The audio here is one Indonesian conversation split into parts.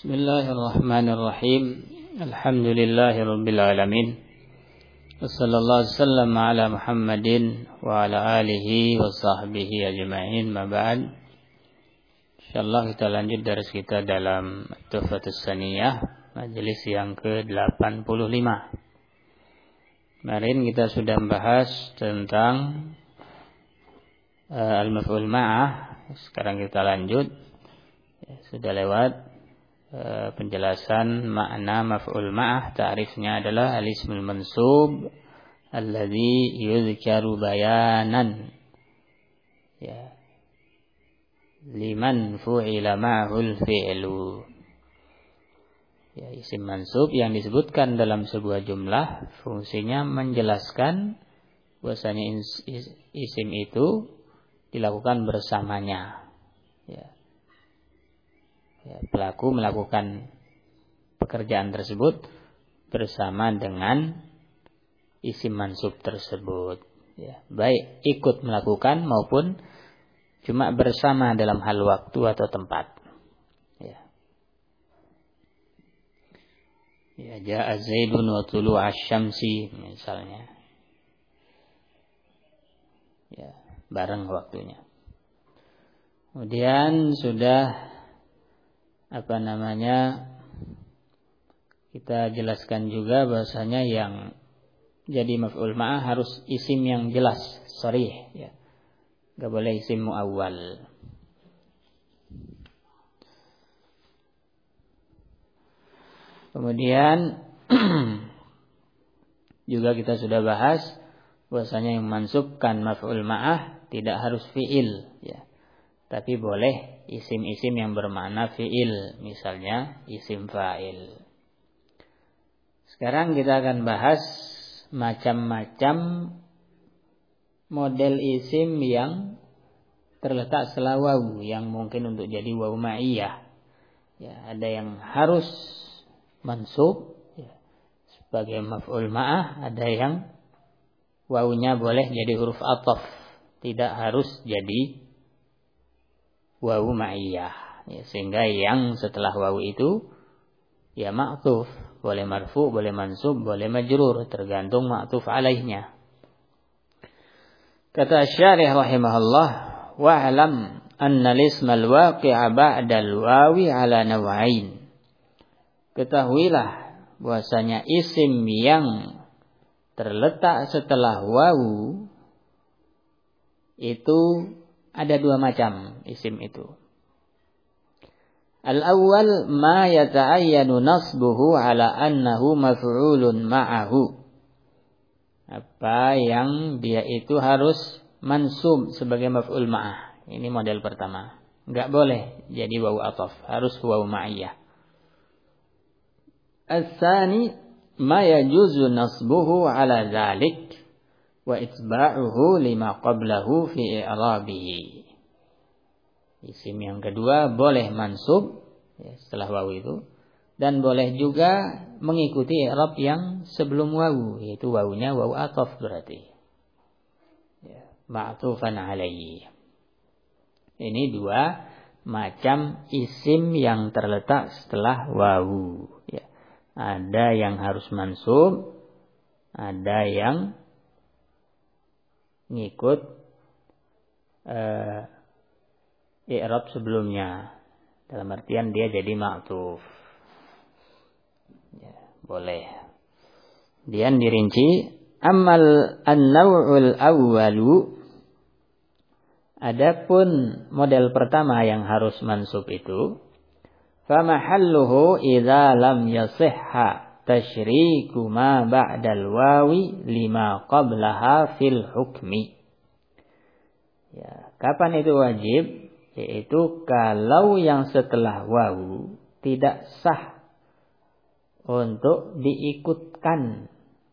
Bismillahirrahmanirrahim. Alhamdulillahirabbil alamin. Wassallallahu wasallam ala Muhammadin wa ala alihi wa sahbihi ajma'in. Ma ba'd. Insyaallah kita lanjut dari kita dalam Tuhfatus Saniyah, majelis yang ke-85. Kemarin kita sudah membahas tentang al-maf'ul ma'ah. Sekarang kita lanjut. Sudah lewat penjelasan makna maf'ul ma'ah. Ta'rifnya adalah al-ismul mansub alladhi yudhkaru bayanan, ya, liman fu'ila ma'hul fi'lu. Ya, isim mansub yang disebutkan dalam sebuah jumlah fungsinya menjelaskan bahwasanya isim itu dilakukan bersamanya. Ya. Ya, pelaku melakukan pekerjaan tersebut bersama dengan isim mansub tersebut. Ya, baik ikut melakukan maupun cuma bersama dalam hal waktu atau tempat. Ya. Ya, ja'a Zaidun wa tulu'a asy-syamsi misalnya. Ya, bareng waktunya. Kemudian sudah kita jelaskan juga bahasanya yang jadi maf'ul ma'ah harus isim yang jelas, sharih, ya. Enggak boleh isim muawwal. Kemudian juga kita sudah bahas bahasanya yang mansubkan maf'ul ma'ah tidak harus fi'il, ya. Tapi boleh isim-isim yang bermakna fi'il, misalnya isim fa'il. Sekarang kita akan bahas macam-macam model isim yang terletak setelah wawu, yang mungkin untuk jadi wawu ma'iyah. Ya, ada yang harus mansub, ya, sebagai maf'ul ma'ah, ada yang wawunya boleh jadi huruf athaf, tidak harus jadi wawu ma'iyah, ya, sehingga yang setelah wawu itu ya ma'tuf, boleh marfu, boleh mansub, boleh majrur, tergantung ma'tuf alaihnya. Kata Syarih rahimahullah, wa'lam anna al-ismal waqi'a ba'dal wawi ala naw'ain. Ketahuilah bahwasanya isim yang terletak setelah wawu itu ada dua macam isim itu. Al-awwal ma yata'ayyanu nasbuhu ala annahu maf'ulun ma'ahu. Apa yang dia itu harus mansub sebagai maf'ul ma'ah. Ini model pertama. Enggak boleh jadi wawu athaf, harus wawu ma'iyah. As-tsani ma yajuzu nasbuhu ala dzalik wa itba'uhu lima qablahu fi i'rabihi. Isim yang kedua boleh mansub, ya, setelah wawu itu, dan boleh juga mengikuti i'rab yang sebelum wawu, yaitu wawunya wawu athaf berarti, ya, ma'tufan alaihi. Ini dua macam isim yang terletak setelah wawu, ya. Ada yang harus mansub, ada yang ngikut i'rab sebelumnya, dalam artian dia jadi ma'tuf, ya, boleh. Kemudian dirinci, ammal an-naw'ul awwalu, adapun model pertama yang harus mansub itu, fa mahalluhu idza lam yasihha tasyriku ma ba'dal wawi lima qablaha fil hukmi. Ya, kapan itu wajib? Yaitu kalau yang setelah wawu tidak sah untuk diikutkan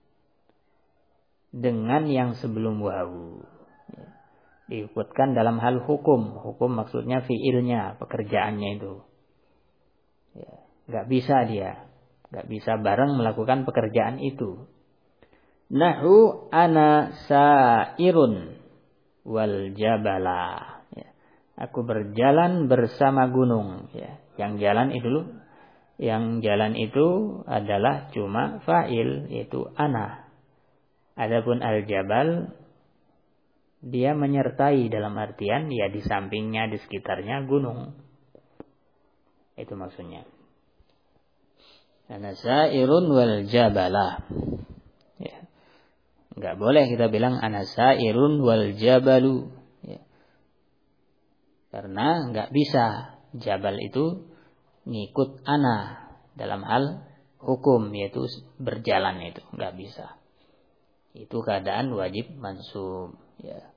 dengan yang sebelum wawu. Ya, diikutkan dalam hal hukum. Hukum maksudnya fiilnya, pekerjaannya itu. Ya, enggak bisa dia. Gak bisa bareng melakukan pekerjaan itu. Nahu ana sairun wal jabala. Ya. Aku berjalan bersama gunung. Ya. Yang jalan itu dulu Yang jalan itu adalah cuma fa'il, yaitu ana. Adapun al-jabal, dia menyertai dalam artian ya di sampingnya, di sekitarnya gunung. Itu maksudnya. Ana sa'irun wal jabala. Ya. Enggak boleh kita bilang ana sa'irun wal jabalu. Ya. Karena enggak bisa. Jabal itu ngikut ana dalam hal hukum, yaitu berjalan itu. Enggak bisa. Itu keadaan wajib mansub. Ya.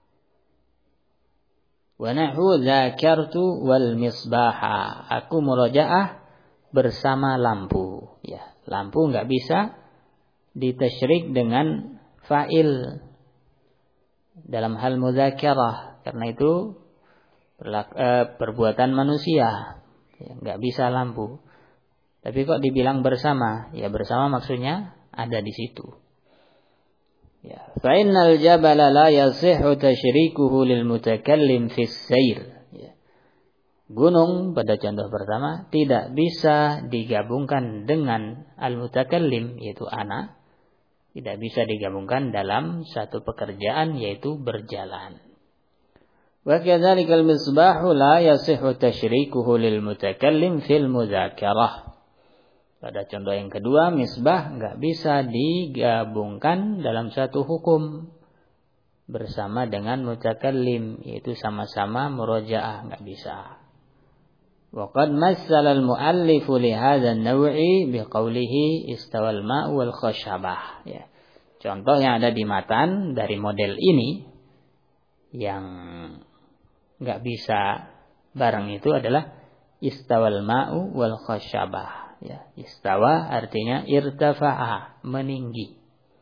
Wa nahu dzakartu wal misbaha. Aku murajaah bersama lampu. Ya, lampu enggak bisa ditasyrik dengan fa'il dalam hal mudzakarah, karena itu perbuatan manusia. Ya, enggak bisa lampu. Tapi kok dibilang bersama? Ya, bersama maksudnya ada di situ. Ya, fa innal jabala la yasihhu tasyrikuhu lil mutakallim fi sayr. Ya. Gunung pada contoh pertama tidak bisa digabungkan dengan al-mutakallim, yaitu ana. Tidak bisa digabungkan dalam satu pekerjaan, yaitu berjalan. Wa kadzalikal misbahu la yasihhu tasyrikuhu lil mutakallim fil mudzakarah. Pada contoh yang kedua, misbah enggak bisa digabungkan dalam satu hukum bersama dengan mutakallim, yaitu sama-sama murojaah, enggak bisa. Wa qad massala al-muallif li hadha an-naw'i biqaulihi istawal ma'u wal khashabah. Ya. Contoh yang ada di matan dari model ini yang enggak bisa bareng itu adalah istawal ma'u wal khashabah. Ya, istawa artinya irtafa'a, meninggi.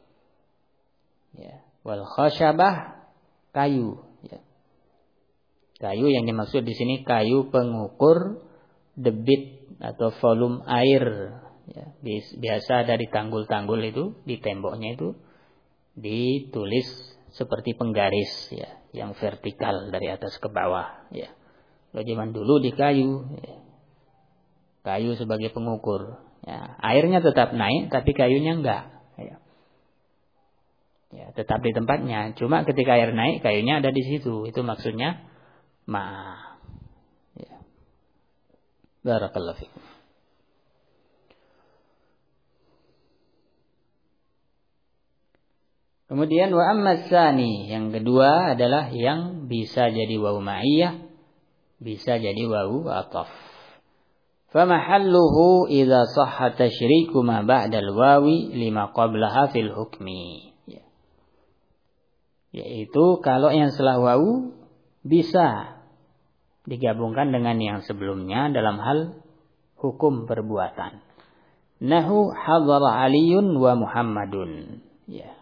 Ya, wal khashabah kayu. Ya. Kayu yang dimaksud di sini kayu pengukur debit atau volume air. Ya, biasa dari tanggul-tanggul itu di temboknya itu ditulis seperti penggaris, ya, yang vertikal dari atas ke bawah. Ya. Kalau zaman dulu di kayu. Ya. Kayu sebagai pengukur. Ya, airnya tetap naik, tapi kayunya enggak. Ya, tetap di tempatnya. Cuma ketika air naik, kayunya ada di situ. Itu maksudnya ma. Ya. Barakallahu fikum. Kemudian wa amma tsani, yang kedua adalah yang bisa jadi wawu ma'iyah, bisa jadi wawu athaf. فَمَحَلُّهُ إِذَا صَحَّ تَشْرِيكُ مَا بَعْدَ الْوَاوِ لِمَا قَبْلَهَا فِي الْحُكْمِ. Yaitu kalau yang setelah wawu bisa digabungkan dengan yang sebelumnya dalam hal hukum perbuatan. Nahu hadhara Aliyun wa Muhammadun. Ya.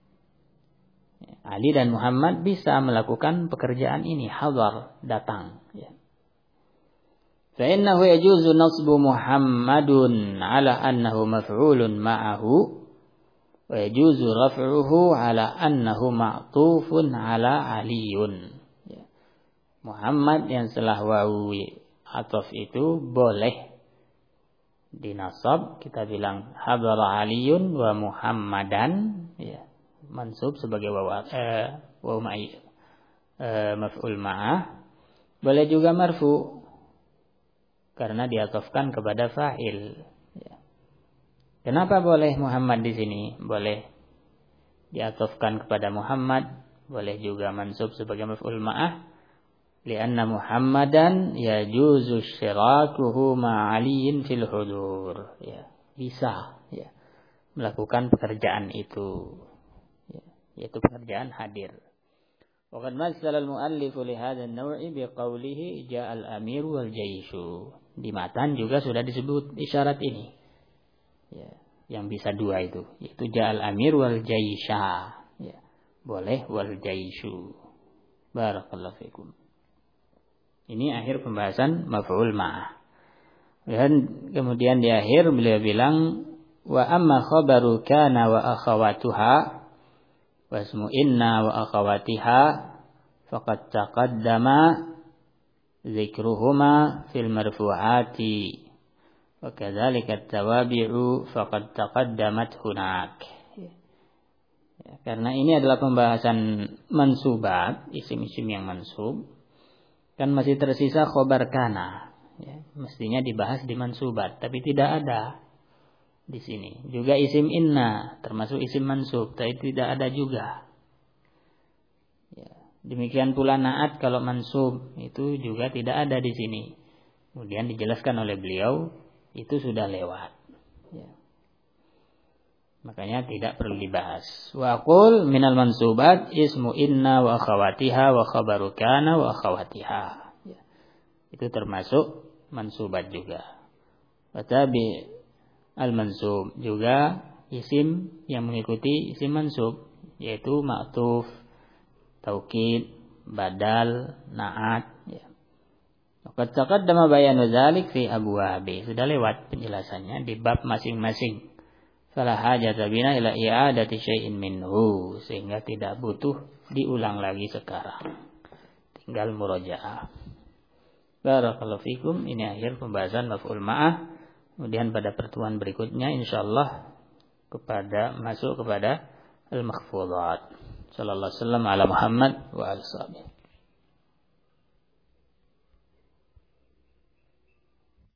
Ali dan Muhammad bisa melakukan pekerjaan ini. Hadhar, datang. Ya. فإنه يجوز نصب محمد على أنه مفعول معه ويجوز رفعه على أنه معطوف على علي. Muhammad yang setelah wawu ataf itu boleh dinasab, kita bilang hadara Aliyun wa Muhammadan, ya, mansub sebagai wawu maf'ul ma'ah. Boleh juga marfu karena diatofkan kepada fa'il. Ya. Kenapa boleh Muhammad di sini? Boleh diatofkan kepada Muhammad, boleh juga mansub sebagai maf'ul ma'ah. Lianna Muhammadan yajuzu syirakuhu ma'aliyin fil hudur. Ya, bisa, ya, melakukan pekerjaan itu. Ya, yaitu pekerjaan hadir. Waqad massala al-muallif li hadha an-naw'i biqaulihi ja'al amir wal jaishu. Di matan juga sudah disebut isyarat ini. Ya, yang bisa dua itu, yaitu ja'al amir wal jaisha. Ya, boleh wal jaishu. Barakallahu fikum. Ini akhir pembahasan maf'ul ma'ah. Dan kemudian di akhir beliau bilang wa amma khabaru kana wa akhawatuha wa ismu inna wa akhawatiha faqad taqaddama dzikruhuma fil marfu'ati Wa kadzalika at-tawabi'u faqad taqaddamat hunak. Ya, karena ini adalah pembahasan mansubat, isim-isim yang mansub. Kan masih tersisa khobar kana. Ya, mestinya dibahas di mansubat, tapi tidak ada di sini. Juga isim inna termasuk isim mansub, tapi tidak ada juga. Ya, demikian pula naat kalau mansub itu juga tidak ada di sini. Kemudian dijelaskan oleh beliau itu sudah lewat. Ya. Makanya tidak perlu dibahas. Wa qul minal mansubat ismu inna wa akhawatiha wa khabaru kana wa akhawatiha. Ya. Itu termasuk mansubat juga. Wa tabi al-mansub juga isim yang mengikuti isim mansub, yaitu ma'tuf, taukid, badal, na'at. Ya. Qad taqaddama bayanu dzalik fi abwabi. Sudah lewat penjelasannya di bab masing-masing. Fala hajata bina ila i'adati syai'in minhu, sehingga tidak butuh diulang lagi sekarang. Tinggal murajaah. Barakallahu fikum. Ini akhir pembahasan maf'ul ma'ah. Kemudian pada pertemuan berikutnya insyaallah masuk kepada al-makhfudhat. Sallallahu alaihi wasallam ala Muhammad wa alihi.